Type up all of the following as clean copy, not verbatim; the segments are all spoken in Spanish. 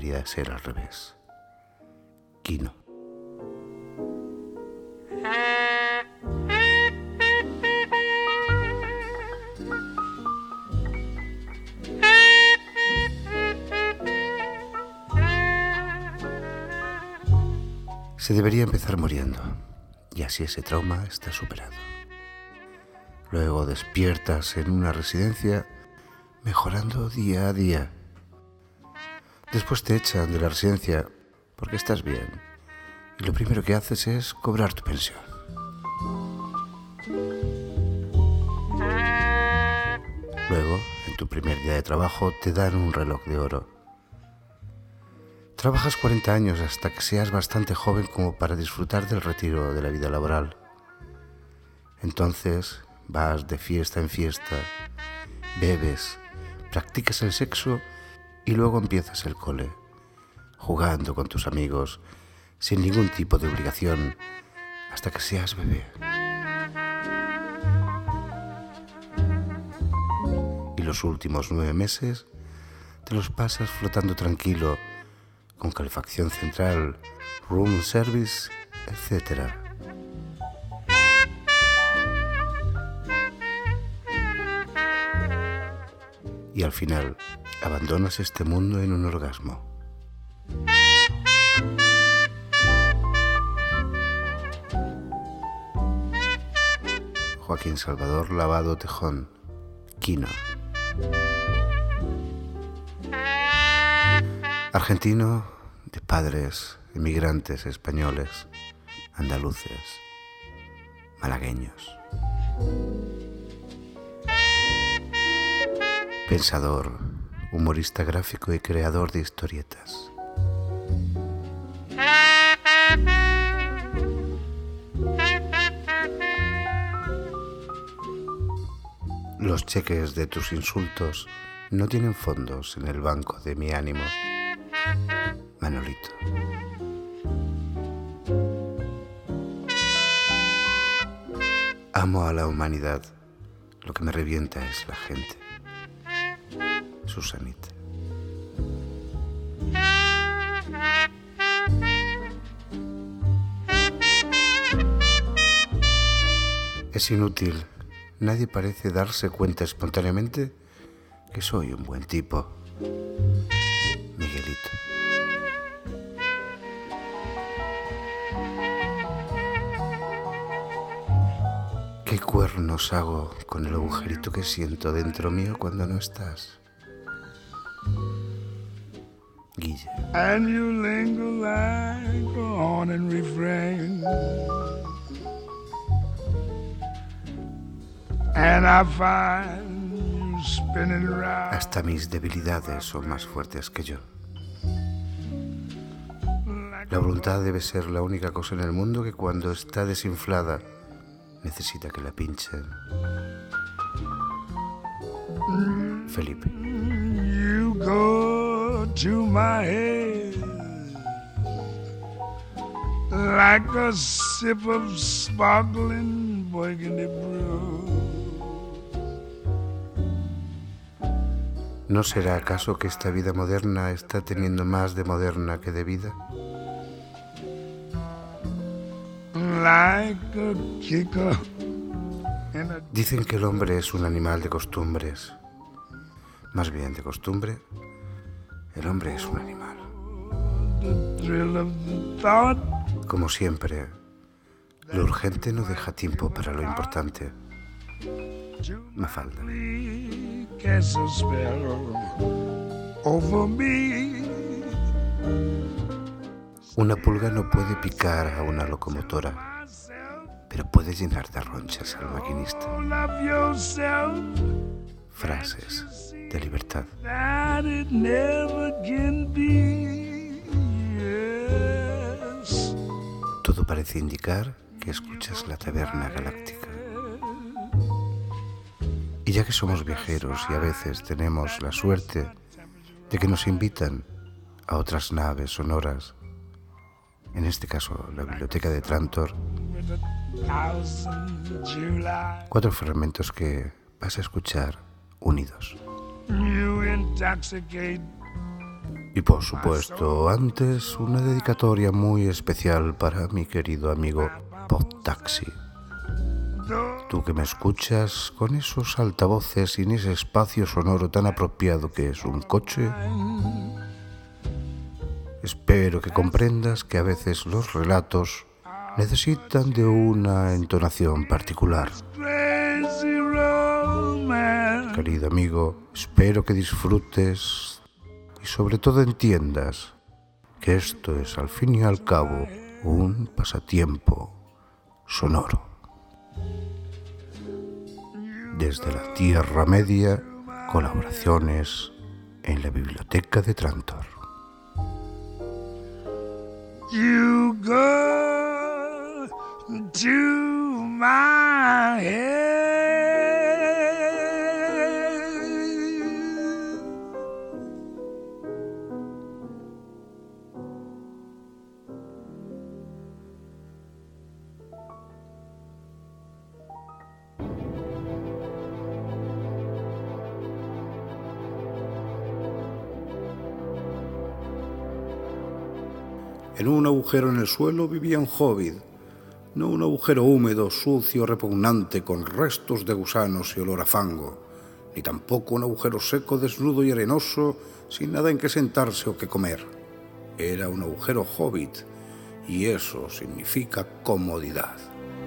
debería ser al revés. Quino. Se debería empezar muriendo, y así ese trauma está superado. Luego despiertas en una residencia mejorando día a día. Después te echan de la residencia porque estás bien, y lo primero que haces es cobrar tu pensión. Luego, en tu primer día de trabajo, te dan un reloj de oro. Trabajas 40 años hasta que seas bastante joven como para disfrutar del retiro de la vida laboral. Entonces vas de fiesta en fiesta, bebes, practicas el sexo y luego empiezas el cole, jugando con tus amigos, sin ningún tipo de obligación, hasta que seas bebé. Y los últimos 9 meses te los pasas flotando tranquilo, con calefacción central, room service, etc. Y al final, abandonas este mundo en un orgasmo. Joaquín Salvador Lavado Tejón, Quino. Argentino de padres emigrantes españoles, andaluces, malagueños. Pensador, humorista gráfico y creador de historietas. Los cheques de tus insultos no tienen fondos en el banco de mi ánimo. Manolito. Amo a la humanidad. Lo que me revienta es la gente. Susanita. Es inútil. Nadie parece darse cuenta espontáneamente que soy un buen tipo. Miguelito. ¿Qué cuernos hago con el agujerito que siento dentro mío cuando no estás? Guille. And you linger like a haunted refrain, and I find you spinning round. Hasta mis debilidades son más fuertes que yo. La voluntad debe ser la única cosa en el mundo que cuando está desinflada necesita que la pinchen. Felipe. You go to my head like a sip of sparkling burgundy brew. ¿No será acaso que esta vida moderna está teniendo más de moderna que de vida? Dicen que el hombre es un animal de costumbres. Más bien de costumbre, el hombre es un animal. Como siempre, lo urgente no deja tiempo para lo importante. Mafalda. Una pulga no puede picar a una locomotora, pero puede llenar de ronchas al maquinista. Frases de libertad. Todo parece indicar que escuchas La Taberna Galáctica. Y ya que somos viajeros y a veces tenemos la suerte de que nos invitan a otras naves sonoras, en este caso la biblioteca de Trantor, 4 fragmentos que Y por supuesto, antes una dedicatoria muy especial para mi querido amigo Podtaxi. Tú que me escuchas con esos altavoces y en ese espacio sonoro tan apropiado que es un coche, espero que comprendas que a veces los relatos necesitan de una entonación particular. Querido amigo, espero que disfrutes y sobre todo entiendas que esto es al fin y al cabo un pasatiempo sonoro. Desde la Tierra Media, colaboraciones en la Biblioteca de Trantor. You go to my head. En un agujero en el suelo vivía un hobbit, no un agujero húmedo, sucio, repugnante, con restos de gusanos y olor a fango, ni tampoco un agujero seco, desnudo y arenoso, sin nada en que sentarse o que comer. Era un agujero hobbit, y eso significa comodidad.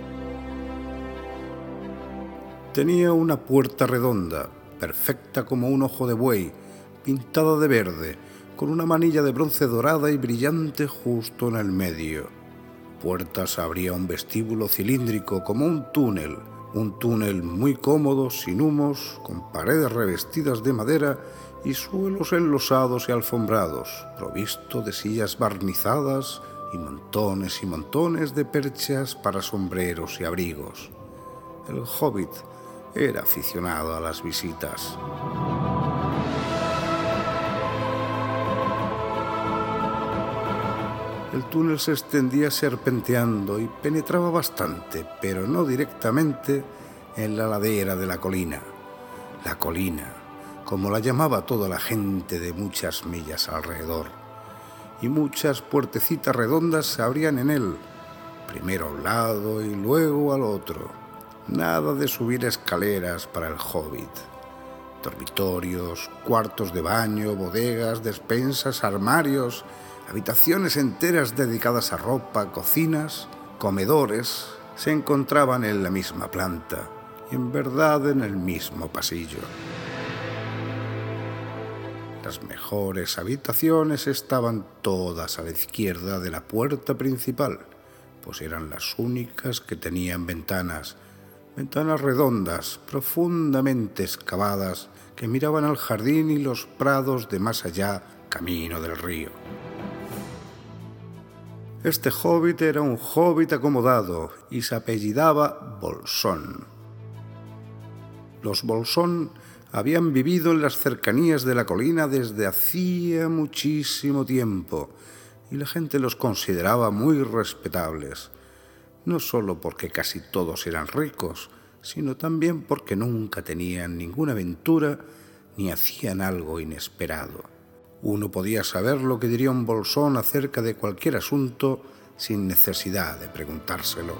Tenía una puerta redonda, perfecta como un ojo de buey, pintada de verde, con una manilla de bronce dorada y brillante justo en el medio. Puerta se abría un vestíbulo cilíndrico como un túnel muy cómodo, sin humos, con paredes revestidas de madera y suelos enlosados y alfombrados, provisto de sillas barnizadas y montones de perchas para sombreros y abrigos. El hobbit era aficionado a las visitas. El túnel se extendía serpenteando y penetraba bastante, pero no directamente, en la ladera de la colina. La colina, como la llamaba toda la gente de muchas millas alrededor. Y muchas puertecitas redondas se abrían en él, primero a un lado y luego al otro. Nada de subir escaleras para el hobbit. Dormitorios, cuartos de baño, bodegas, despensas, armarios, habitaciones enteras dedicadas a ropa, cocinas, comedores, se encontraban en la misma planta y en verdad en el mismo pasillo. Las mejores habitaciones estaban todas a la izquierda de la puerta principal, pues eran las únicas que tenían ventanas redondas, profundamente excavadas, que miraban al jardín y los prados de más allá, camino del río. Este hobbit era un hobbit acomodado y se apellidaba Bolsón. Los Bolsón habían vivido en las cercanías de la colina desde hacía muchísimo tiempo y la gente los consideraba muy respetables, no solo porque casi todos eran ricos, sino también porque nunca tenían ninguna aventura ni hacían algo inesperado. Uno podía saber lo que diría un bolsón acerca de cualquier asunto sin necesidad de preguntárselo.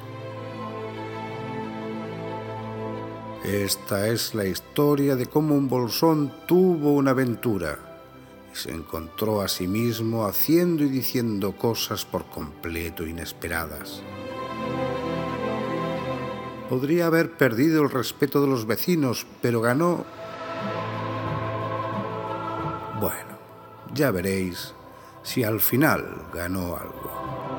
Esta es la historia de cómo un bolsón tuvo una aventura y se encontró a sí mismo haciendo y diciendo cosas por completo inesperadas. Podría haber perdido el respeto de los vecinos, pero ganó. Bueno, ya veréis si al final ganó algo.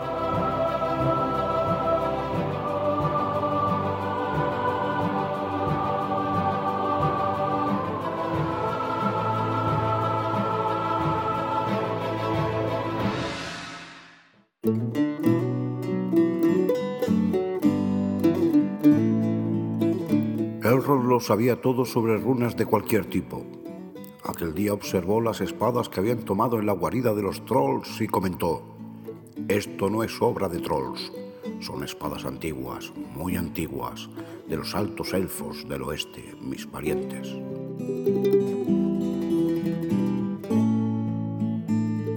Elrond lo sabía todo sobre runas de cualquier tipo. Aquel día observó las espadas que habían tomado en la guarida de los trolls y comentó: «Esto no es obra de trolls, son espadas antiguas, muy antiguas, de los altos elfos del oeste, mis parientes».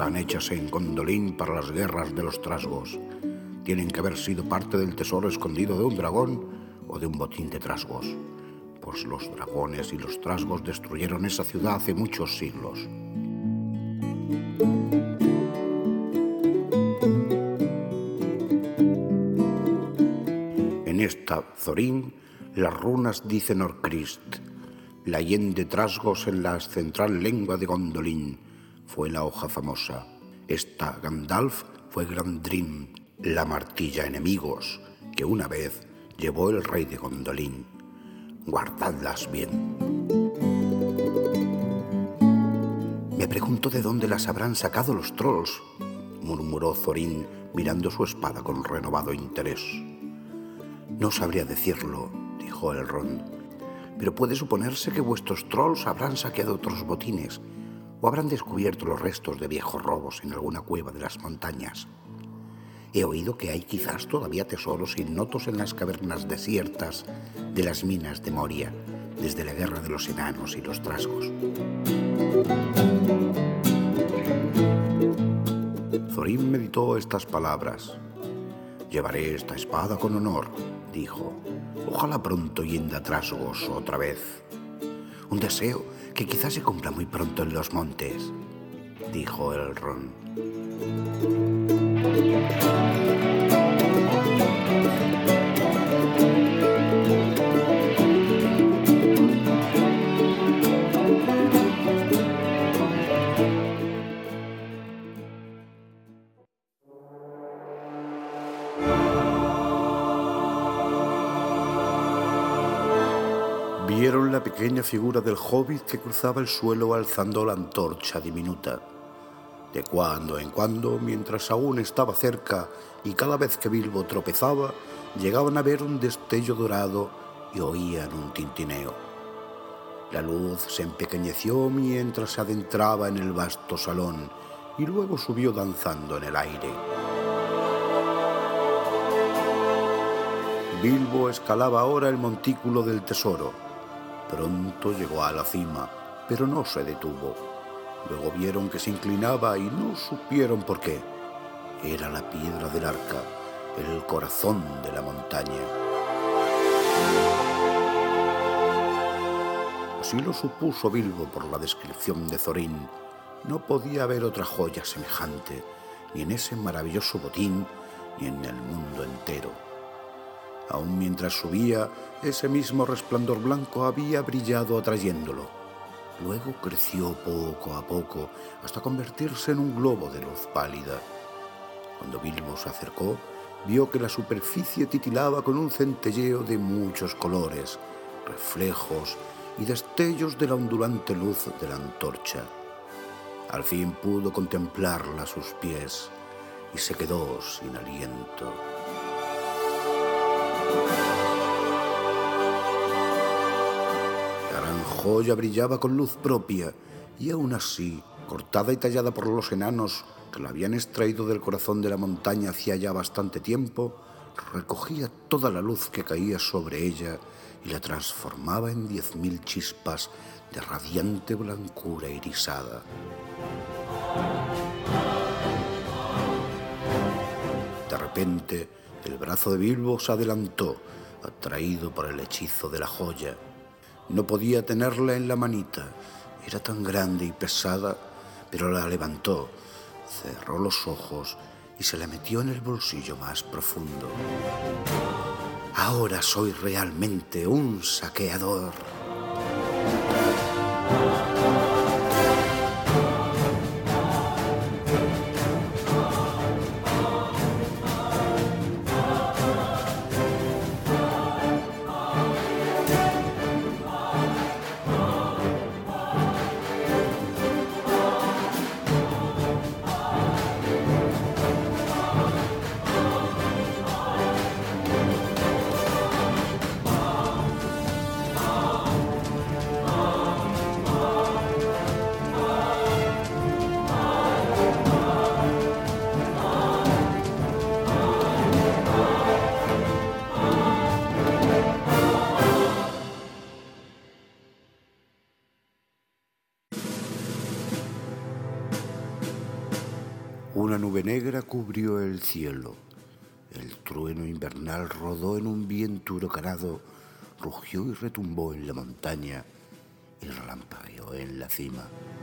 están hechas en Gondolin para las guerras de los trasgos. Tienen que haber sido parte del tesoro escondido de un dragón o de un botín de trasgos, pues los dragones y los trasgos destruyeron esa ciudad hace muchos siglos. En esta Thorin, las runas dicen Orcrist, la yen de trasgos en la central lengua de Gondolin fue la hoja famosa. Esta Gandalf fue Grandrim, la martilla enemigos, que una vez llevó el rey de Gondolin. Guardadlas bien. Me pregunto de dónde las habrán sacado los trolls, murmuró Thorin mirando su espada con renovado interés. No sabría decirlo, dijo Elrond, pero puede suponerse que vuestros trolls habrán saqueado otros botines o habrán descubierto los restos de viejos robos en alguna cueva de las montañas. He oído que hay quizás todavía tesoros ignotos en las cavernas desiertas de las minas de Moria, desde la guerra de los enanos y los trasgos. Thorin meditó estas palabras. Llevaré esta espada con honor, dijo. Ojalá pronto yenda trasgos otra vez. Un deseo que quizás se cumpla muy pronto en los montes, dijo Elrond. Vieron la pequeña figura del hobbit que cruzaba el suelo alzando la antorcha diminuta. De cuando en cuando, mientras aún estaba cerca y cada vez que Bilbo tropezaba, llegaban a ver un destello dorado y oían un tintineo. La luz se empequeñeció mientras se adentraba en el vasto salón y luego subió danzando en el aire. Bilbo escalaba ahora el montículo del tesoro. Pronto llegó a la cima, pero no se detuvo. Luego vieron que se inclinaba y no supieron por qué. Era la piedra del arca, el corazón de la montaña. Así lo supuso Bilbo por la descripción de Thorin. No podía haber otra joya semejante, ni en ese maravilloso botín, ni en el mundo entero. Aún mientras subía, ese mismo resplandor blanco había brillado atrayéndolo. Luego creció poco a poco hasta convertirse en un globo de luz pálida. Cuando Bilbo se acercó, vio que la superficie titilaba con un centelleo de muchos colores, reflejos y destellos de la ondulante luz de la antorcha. Al fin pudo contemplarla a sus pies y se quedó sin aliento. La gran joya brillaba con luz propia y aún así, cortada y tallada por los enanos que la habían extraído del corazón de la montaña hacía ya bastante tiempo, recogía toda la luz que caía sobre ella y la transformaba en 10.000 chispas de radiante blancura irisada. De repente, el brazo de Bilbo se adelantó, atraído por el hechizo de la joya. No podía tenerla en la manita, era tan grande y pesada, pero la levantó, cerró los ojos y se la metió en el bolsillo más profundo. Ahora soy realmente un saqueador. Una nube negra cubrió el cielo. El trueno invernal rodó en un viento huracanado, rugió y retumbó en la montaña y relampagueó en la cima.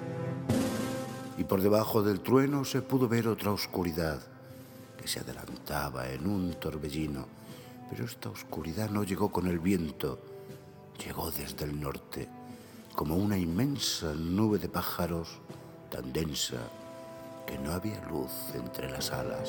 Y por debajo del trueno se pudo ver otra oscuridad que se adelantaba en un torbellino, pero esta oscuridad no llegó con el viento, llegó desde el norte, como una inmensa nube de pájaros tan densa que no había luz entre las alas.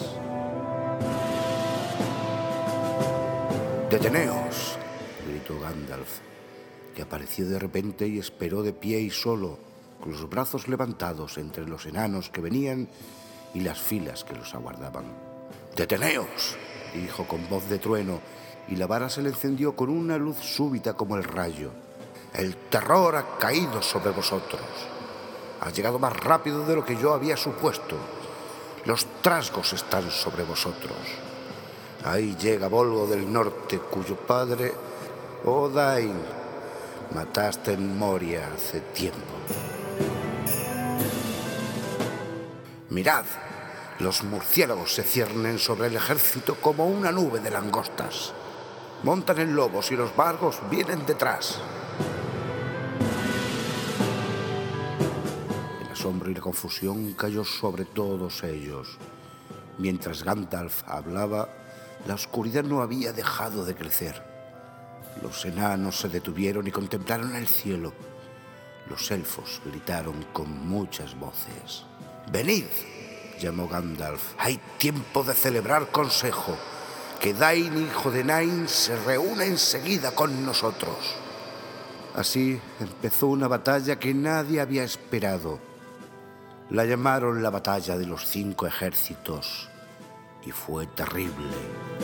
¡Deteneos!, gritó Gandalf, que apareció de repente y esperó de pie y solo, con los brazos levantados entre los enanos que venían y las filas que los aguardaban. ¡Deteneos!, dijo con voz de trueno, y la vara se le encendió con una luz súbita como el rayo. El terror ha caído sobre vosotros. Ha llegado más rápido de lo que yo había supuesto. Los trasgos están sobre vosotros. Ahí llega Bolgo del Norte, cuyo padre, Odain, mataste en Moria hace tiempo. Mirad, los murciélagos se ciernen sobre el ejército como una nube de langostas. Montan en lobos y los vargos vienen detrás. El asombro y la confusión cayó sobre todos ellos. Mientras Gandalf hablaba, la oscuridad no había dejado de crecer. Los enanos se detuvieron y contemplaron el cielo. Los elfos gritaron con muchas voces. «¡Venid!», llamó Gandalf. «Hay tiempo de celebrar consejo. Que Dain, hijo de Nain, se reúne enseguida con nosotros». Así empezó una batalla que nadie había esperado. La llamaron la batalla de los 5 ejércitos y fue terrible.